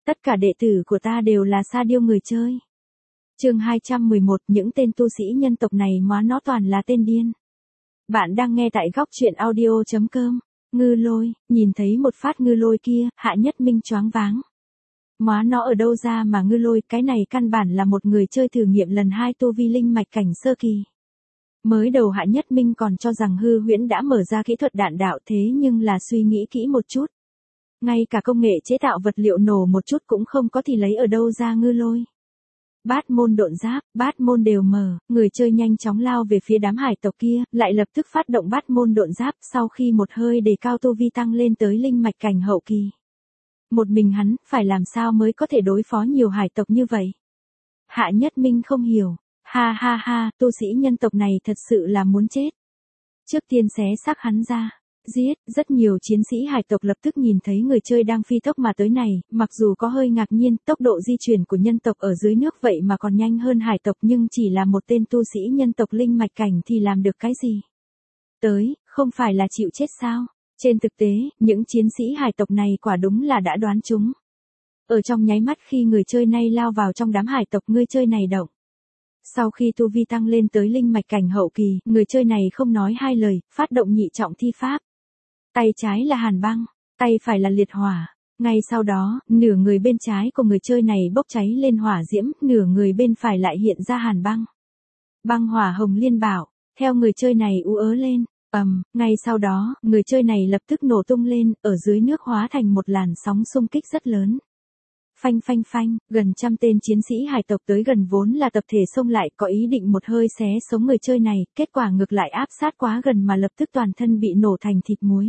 Tất cả đệ tử của ta đều là sa điêu người chơi. Chương 211, những tên tu sĩ nhân tộc này má nó toàn là tên điên. Bạn đang nghe tại góc truyện audio.com. Ngư lôi, nhìn thấy một phát ngư lôi kia, Hạ Nhất Minh choáng váng. Má nó ở đâu ra mà ngư lôi, cái này căn bản là một người chơi thử nghiệm lần 2 tu vi linh mạch cảnh sơ kỳ. Mới đầu Hạ Nhất Minh còn cho rằng Hư Huyễn đã mở ra kỹ thuật đạn đạo, thế nhưng là suy nghĩ kỹ một chút. Ngay cả công nghệ chế tạo vật liệu nổ một chút cũng không có thì lấy ở đâu ra ngư lôi. Bát môn độn giáp, bát môn đều mở, người chơi nhanh chóng lao về phía đám hải tộc kia, lại lập tức phát động bát môn độn giáp sau khi một hơi đề cao tu vi tăng lên tới linh mạch cảnh hậu kỳ. Một mình hắn, phải làm sao mới có thể đối phó nhiều hải tộc như vậy? Hạ Nhất Minh không hiểu, ha ha ha, tu sĩ nhân tộc này thật sự là muốn chết. Trước tiên xé xác hắn ra. Giết, rất nhiều chiến sĩ hải tộc lập tức nhìn thấy người chơi đang phi tốc mà tới này, mặc dù có hơi ngạc nhiên, tốc độ di chuyển của nhân tộc ở dưới nước vậy mà còn nhanh hơn hải tộc, nhưng chỉ là một tên tu sĩ nhân tộc linh mạch cảnh thì làm được cái gì? Tới, không phải là chịu chết sao? Trên thực tế, những chiến sĩ hải tộc này quả đúng là đã đoán chúng. Ở trong nháy mắt khi người chơi này lao vào trong đám hải tộc, người chơi này động. Sau khi tu vi tăng lên tới linh mạch cảnh hậu kỳ, người chơi này không nói hai lời, phát động nhị trọng thi pháp. Tay trái là hàn băng, tay phải là liệt hỏa. Ngay sau đó, nửa người bên trái của người chơi này bốc cháy lên hỏa diễm, nửa người bên phải lại hiện ra hàn băng. Băng hỏa hồng liên bảo, theo người chơi này ú ớ lên, ngay sau đó, người chơi này lập tức nổ tung lên, ở dưới nước hóa thành một làn sóng xung kích rất lớn. Phanh phanh phanh, gần trăm tên chiến sĩ hải tộc tới gần vốn là tập thể xông lại, có ý định một hơi xé sống người chơi này, kết quả ngược lại áp sát quá gần mà lập tức toàn thân bị nổ thành thịt muối.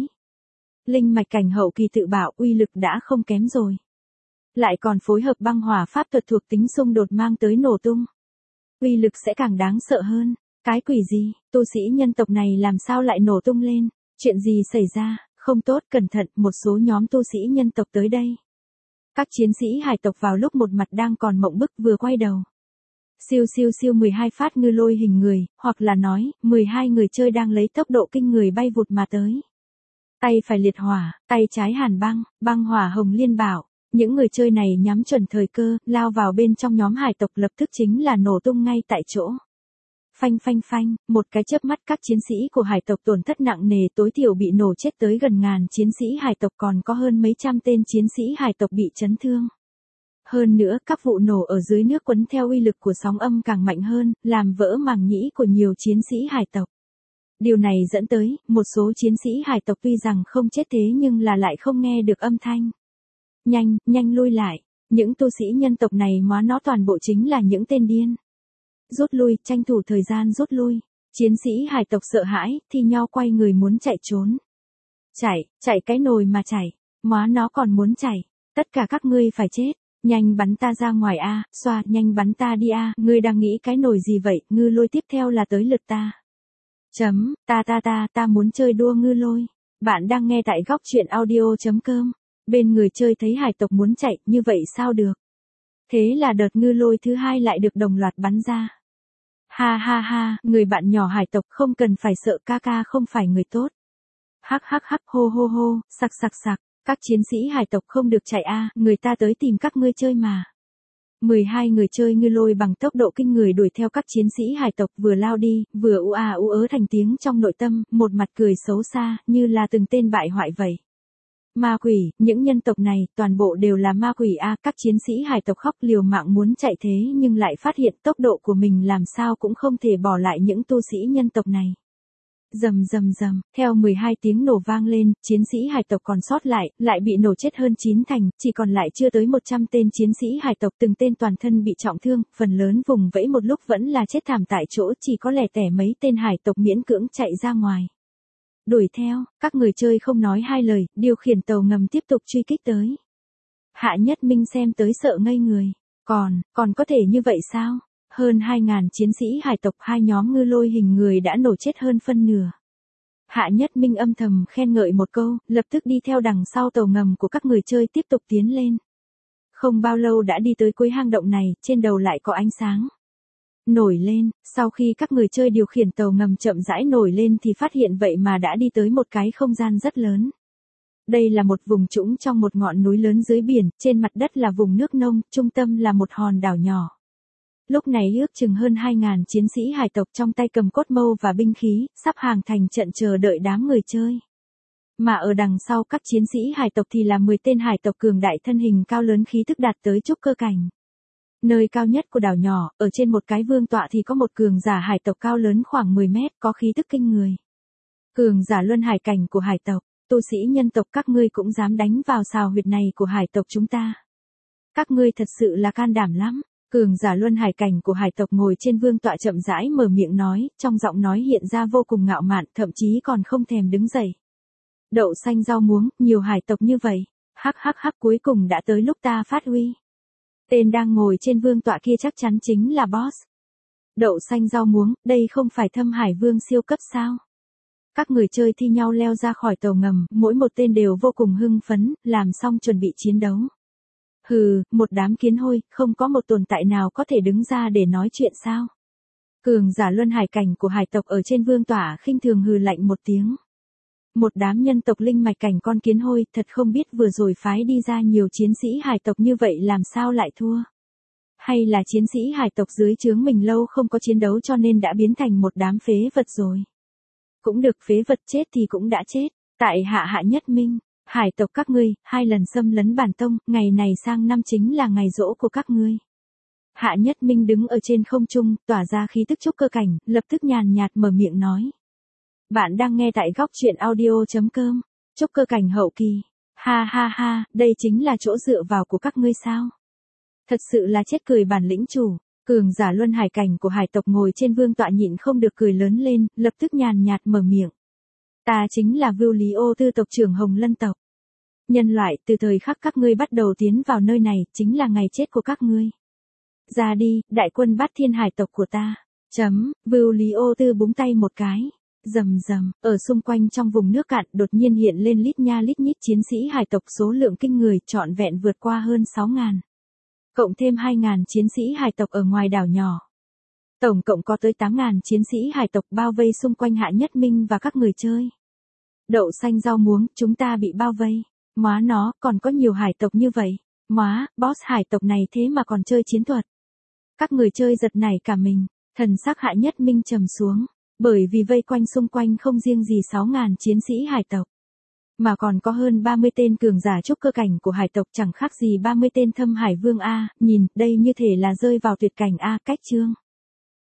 Linh mạch cảnh hậu kỳ tự bảo uy lực đã không kém rồi. Lại còn phối hợp băng hỏa pháp thuật thuộc tính xung đột mang tới nổ tung. Uy lực sẽ càng đáng sợ hơn. Cái quỷ gì, tu sĩ nhân tộc này làm sao lại nổ tung lên? Chuyện gì xảy ra? Không tốt, cẩn thận, một số nhóm tu sĩ nhân tộc tới đây. Các chiến sĩ hải tộc vào lúc một mặt đang còn mộng bức vừa quay đầu. Siêu siêu siêu 12 phát ngư lôi hình người, hoặc là nói, 12 người chơi đang lấy tốc độ kinh người bay vụt mà tới. Tay phải liệt hỏa, tay trái hàn băng, băng hỏa hồng liên bảo. Những người chơi này nhắm chuẩn thời cơ, lao vào bên trong nhóm hải tộc lập tức chính là nổ tung ngay tại chỗ. Phanh phanh phanh, một cái chớp mắt các chiến sĩ của hải tộc tổn thất nặng nề, tối thiểu bị nổ chết tới gần ngàn chiến sĩ hải tộc, còn có hơn mấy trăm tên chiến sĩ hải tộc bị chấn thương. Hơn nữa, các vụ nổ ở dưới nước quấn theo uy lực của sóng âm càng mạnh hơn, làm vỡ màng nhĩ của nhiều chiến sĩ hải tộc. Điều này dẫn tới, một số chiến sĩ hải tộc tuy rằng không chết thế nhưng là lại không nghe được âm thanh. Nhanh, nhanh lui lại, những tu sĩ nhân tộc này má nó toàn bộ chính là những tên điên. Rút lui, tranh thủ thời gian rút lui. Chiến sĩ hải tộc sợ hãi, thi nhau quay người muốn chạy trốn. Chạy cái nồi mà chạy, má nó còn muốn chạy. Tất cả các ngươi phải chết, nhanh bắn ta ra ngoài a, xoa, nhanh bắn ta đi a, ngươi đang nghĩ cái nồi gì vậy, ngư lôi tiếp theo là tới lượt ta. Ta muốn chơi đua ngư lôi. Bạn đang nghe tại góc truyện audio.com. Bên người chơi thấy hải tộc muốn chạy, như vậy sao được? Thế là đợt ngư lôi thứ hai lại được đồng loạt bắn ra. Ha ha ha, người bạn nhỏ hải tộc không cần phải sợ, ca ca không phải người tốt. Hắc hắc hắc, hô hô hô, sặc sặc sặc, các chiến sĩ hải tộc không được chạy a, người ta tới tìm các ngươi chơi mà. 12 người chơi ngư lôi bằng tốc độ kinh người đuổi theo các chiến sĩ hải tộc, vừa lao đi, vừa ú ớ thành tiếng trong nội tâm, một mặt cười xấu xa, như là từng tên bại hoại vậy. Ma quỷ, những nhân tộc này, toàn bộ đều là ma quỷ a, các chiến sĩ hải tộc khóc liều mạng muốn chạy thế nhưng lại phát hiện tốc độ của mình làm sao cũng không thể bỏ lại những tu sĩ nhân tộc này. Rầm rầm rầm, theo 12 tiếng nổ vang lên, chiến sĩ hải tộc còn sót lại bị nổ chết hơn 9 thành, chỉ còn lại chưa tới 100 tên chiến sĩ hải tộc, từng tên toàn thân bị trọng thương, phần lớn vùng vẫy một lúc vẫn là chết thảm tại chỗ, chỉ có lẻ tẻ mấy tên hải tộc miễn cưỡng chạy ra ngoài. Đuổi theo, các người chơi không nói hai lời, điều khiển tàu ngầm tiếp tục truy kích tới. Hạ Nhất Minh xem tới sợ ngây người. Còn có thể như vậy sao? Hơn 2.000 chiến sĩ hải tộc, hai nhóm ngư lôi hình người đã nổ chết hơn phân nửa. Hạ Nhất Minh âm thầm khen ngợi một câu, lập tức đi theo đằng sau tàu ngầm của các người chơi tiếp tục tiến lên. Không bao lâu đã đi tới cuối hang động này, trên đầu lại có ánh sáng nổi lên, sau khi các người chơi điều khiển tàu ngầm chậm rãi nổi lên thì phát hiện vậy mà đã đi tới một cái không gian rất lớn. Đây là một vùng trũng trong một ngọn núi lớn dưới biển, trên mặt đất là vùng nước nông, trung tâm là một hòn đảo nhỏ. Lúc này ước chừng hơn 2.000 chiến sĩ hải tộc trong tay cầm cốt mâu và binh khí, sắp hàng thành trận chờ đợi đám người chơi. Mà ở đằng sau các chiến sĩ hải tộc thì là 10 tên hải tộc cường đại thân hình cao lớn khí tức đạt tới trúc cơ cảnh. Nơi cao nhất của đảo nhỏ, ở trên một cái vương tọa thì có một cường giả hải tộc cao lớn khoảng 10 mét, có khí tức kinh người. Cường giả luân hải cảnh của hải tộc, tu sĩ nhân tộc các ngươi cũng dám đánh vào sào huyệt này của hải tộc chúng ta. Các ngươi thật sự là can đảm lắm. Cường giả luân hải cảnh của hải tộc ngồi trên vương tọa chậm rãi mở miệng nói, trong giọng nói hiện ra vô cùng ngạo mạn, thậm chí còn không thèm đứng dậy. Đậu xanh rau muống, nhiều hải tộc như vậy, hắc hắc hắc, cuối cùng đã tới lúc ta phát huy. Tên đang ngồi trên vương tọa kia chắc chắn chính là boss. Đậu xanh rau muống, đây không phải Thâm Hải Vương siêu cấp sao? Các người chơi thi nhau leo ra khỏi tàu ngầm, mỗi một tên đều vô cùng hưng phấn, làm xong chuẩn bị chiến đấu. Hừ, một đám kiến hôi, không có một tồn tại nào có thể đứng ra để nói chuyện sao? Cường giả luân hải cảnh của hải tộc ở trên vương tọa khinh thường hừ lạnh một tiếng. Một đám nhân tộc linh mạch cảnh con kiến hôi, thật không biết vừa rồi phái đi ra nhiều chiến sĩ hải tộc như vậy làm sao lại thua? Hay là chiến sĩ hải tộc dưới trướng mình lâu không có chiến đấu cho nên đã biến thành một đám phế vật rồi? Cũng được, phế vật chết thì cũng đã chết. Tại Hạ Nhất Minh, hải tộc các ngươi, 2 lần xâm lấn bản tông, ngày này sang năm chính là ngày giỗ của các ngươi. Hạ Nhất Minh đứng ở trên không trung, tỏa ra khí tức trúc cơ cảnh, lập tức nhàn nhạt mở miệng nói. Bạn đang nghe tại góc truyện audio.com, trúc cơ cảnh hậu kỳ. Ha ha ha, đây chính là chỗ dựa vào của các ngươi sao? Thật sự là chết cười bản lĩnh chủ. Cường giả luân hải cảnh của hải tộc ngồi trên vương tọa nhịn không được cười lớn lên, lập tức nhàn nhạt mở miệng. Ta chính là Vưu Lý Ô Tư tộc trưởng Hồng Lân tộc. Nhân loại, từ thời khắc các ngươi bắt đầu tiến vào nơi này, chính là ngày chết của các ngươi. Ra đi, đại quân Bát Thiên hải tộc của ta. Vưu Lý Ô Tư búng tay một cái. Rầm rầm, ở xung quanh trong vùng nước cạn đột nhiên hiện lên lít nha lít nhít chiến sĩ hải tộc số lượng kinh người, trọn vẹn vượt qua hơn 6.000. Cộng thêm 2.000 chiến sĩ hải tộc ở ngoài đảo nhỏ. Tổng cộng có tới 8.000 chiến sĩ hải tộc bao vây xung quanh Hạ Nhất Minh và các người chơi. Đậu xanh rau muống, chúng ta bị bao vây. Móa nó, còn có nhiều hải tộc như vậy. Móa, boss hải tộc này thế mà còn chơi chiến thuật. Các người chơi giật nảy cả mình, thần sắc Hạ Nhất Minh trầm xuống. Bởi vì vây quanh xung quanh không riêng gì 6.000 chiến sĩ hải tộc. Mà còn có hơn 30 tên cường giả trúc cơ cảnh của hải tộc, chẳng khác gì 30 tên Thâm Hải Vương A, nhìn, đây như thể là rơi vào tuyệt cảnh A, cách chương.